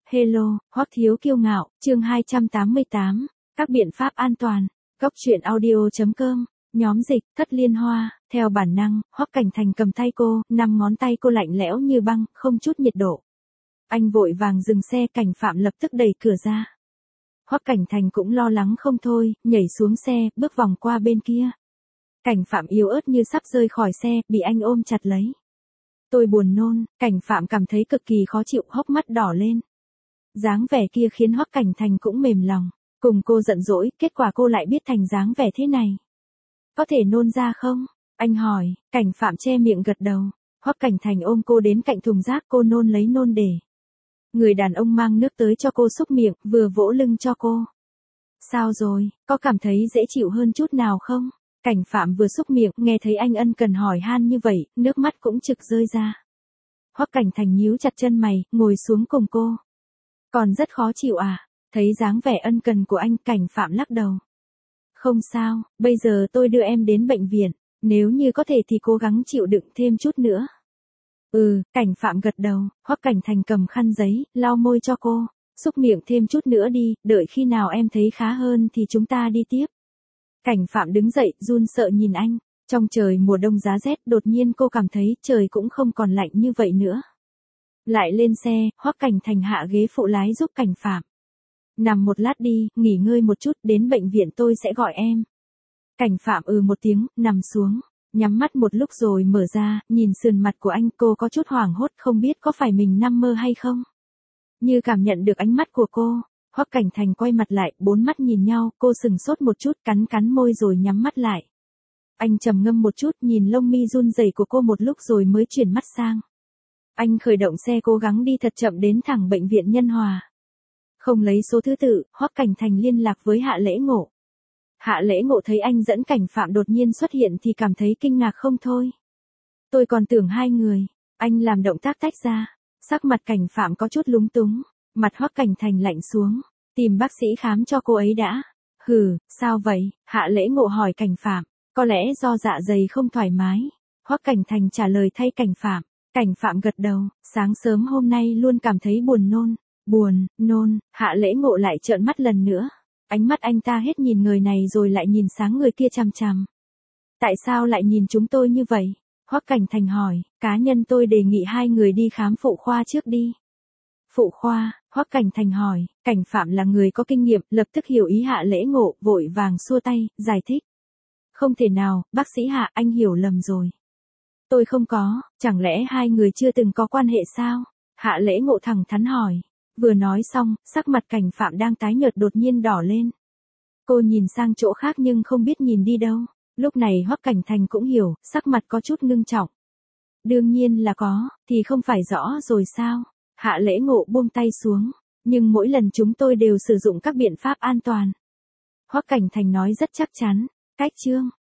Hello, Hoắc Thiếu Kiêu Ngạo, chương 288, các biện pháp an toàn. Góc truyện audio.com, nhóm dịch, Thất Liên Hoa, theo bản năng, Hoắc Cảnh Thành cầm tay cô, 5 ngón tay cô lạnh lẽo như băng, không chút nhiệt độ. Anh vội vàng dừng xe, Cảnh Phạm lập tức đẩy cửa ra. Hoắc Cảnh Thành cũng lo lắng không thôi, nhảy xuống xe, bước vòng qua bên kia. Cảnh Phạm yếu ớt như sắp rơi khỏi xe, bị anh ôm chặt lấy. Tôi buồn nôn, Cảnh Phạm cảm thấy cực kỳ khó chịu, hốc mắt đỏ lên. Dáng vẻ kia khiến Hoắc Cảnh Thành cũng mềm lòng, cùng cô giận dỗi, kết quả cô lại biết thành dáng vẻ thế này. Có thể nôn ra không? Anh hỏi, Cảnh Phạm che miệng gật đầu. Hoắc Cảnh Thành ôm cô đến cạnh thùng rác, cô nôn lấy nôn để. Người đàn ông mang nước tới cho cô xúc miệng, vừa vỗ lưng cho cô. Sao rồi, có cảm thấy dễ chịu hơn chút nào không? Cảnh Phạm vừa xúc miệng, nghe thấy anh ân cần hỏi han như vậy, nước mắt cũng trực rơi ra. Hoắc Cảnh Thành nhíu chặt chân mày, ngồi xuống cùng cô. Còn rất khó chịu à? Thấy dáng vẻ ân cần của anh, Cảnh Phạm lắc đầu. Không sao, bây giờ tôi đưa em đến bệnh viện, nếu như có thể thì cố gắng chịu đựng thêm chút nữa. Cảnh Phạm gật đầu, Hoắc Cảnh Thành cầm khăn giấy, lau môi cho cô, xúc miệng thêm chút nữa đi, đợi khi nào em thấy khá hơn thì chúng ta đi tiếp. Cảnh Phạm đứng dậy, run sợ nhìn anh, trong trời mùa đông giá rét, đột nhiên cô cảm thấy trời cũng không còn lạnh như vậy nữa. Lại lên xe, Hoắc Cảnh Thành hạ ghế phụ lái giúp Cảnh Phạm. Nằm một lát đi, nghỉ ngơi một chút, đến bệnh viện tôi sẽ gọi em. Cảnh Phạm một tiếng, nằm xuống, nhắm mắt một lúc rồi mở ra, nhìn sườn mặt của anh, cô có chút hoảng hốt, không biết có phải mình nằm mơ hay không. Như cảm nhận được ánh mắt của cô, Hoắc Cảnh Thành quay mặt lại, bốn mắt nhìn nhau, cô sừng sốt một chút, cắn môi rồi nhắm mắt lại. Anh trầm ngâm một chút, nhìn lông mi run rẩy của cô một lúc rồi mới chuyển mắt sang. Anh khởi động xe cố gắng đi thật chậm đến thẳng bệnh viện Nhân Hòa. Không lấy số thứ tự, Hoắc Cảnh Thành liên lạc với Hạ Lễ Ngộ. Hạ Lễ Ngộ thấy anh dẫn Cảnh Phạm đột nhiên xuất hiện thì cảm thấy kinh ngạc không thôi. Tôi còn tưởng hai người, anh làm động tác tách ra, sắc mặt Cảnh Phạm có chút lúng túng, mặt Hoắc Cảnh Thành lạnh xuống, tìm bác sĩ khám cho cô ấy đã. Sao vậy? Hạ Lễ Ngộ hỏi Cảnh Phạm, có lẽ do dạ dày không thoải mái. Hoắc Cảnh Thành trả lời thay Cảnh Phạm. Cảnh Phạm gật đầu, sáng sớm hôm nay luôn cảm thấy buồn nôn, Hạ Lễ Ngộ lại trợn mắt lần nữa. Ánh mắt anh ta hết nhìn người này rồi lại nhìn sang người kia chằm chằm. Tại sao lại nhìn chúng tôi như vậy? Hoắc Cảnh Thành hỏi, cá nhân tôi đề nghị hai người đi khám phụ khoa trước đi. Phụ khoa, Hoắc Cảnh Thành hỏi, Cảnh Phạm là người có kinh nghiệm, lập tức hiểu ý Hạ Lễ Ngộ, vội vàng xua tay, giải thích. Không thể nào, bác sĩ Hạ, anh hiểu lầm rồi. Tôi không có, chẳng lẽ hai người chưa từng có quan hệ sao? Hạ Lễ Ngộ thẳng thắn hỏi. Vừa nói xong, sắc mặt Cảnh Phạm đang tái nhợt đột nhiên đỏ lên. Cô nhìn sang chỗ khác nhưng không biết nhìn đi đâu. Lúc này Hoắc Cảnh Thành cũng hiểu, sắc mặt có chút ngưng trọng. Đương nhiên là có, thì không phải rõ rồi sao? Hạ Lễ Ngộ buông tay xuống. Nhưng mỗi lần chúng tôi đều sử dụng các biện pháp an toàn. Hoắc Cảnh Thành nói rất chắc chắn. Cách chương.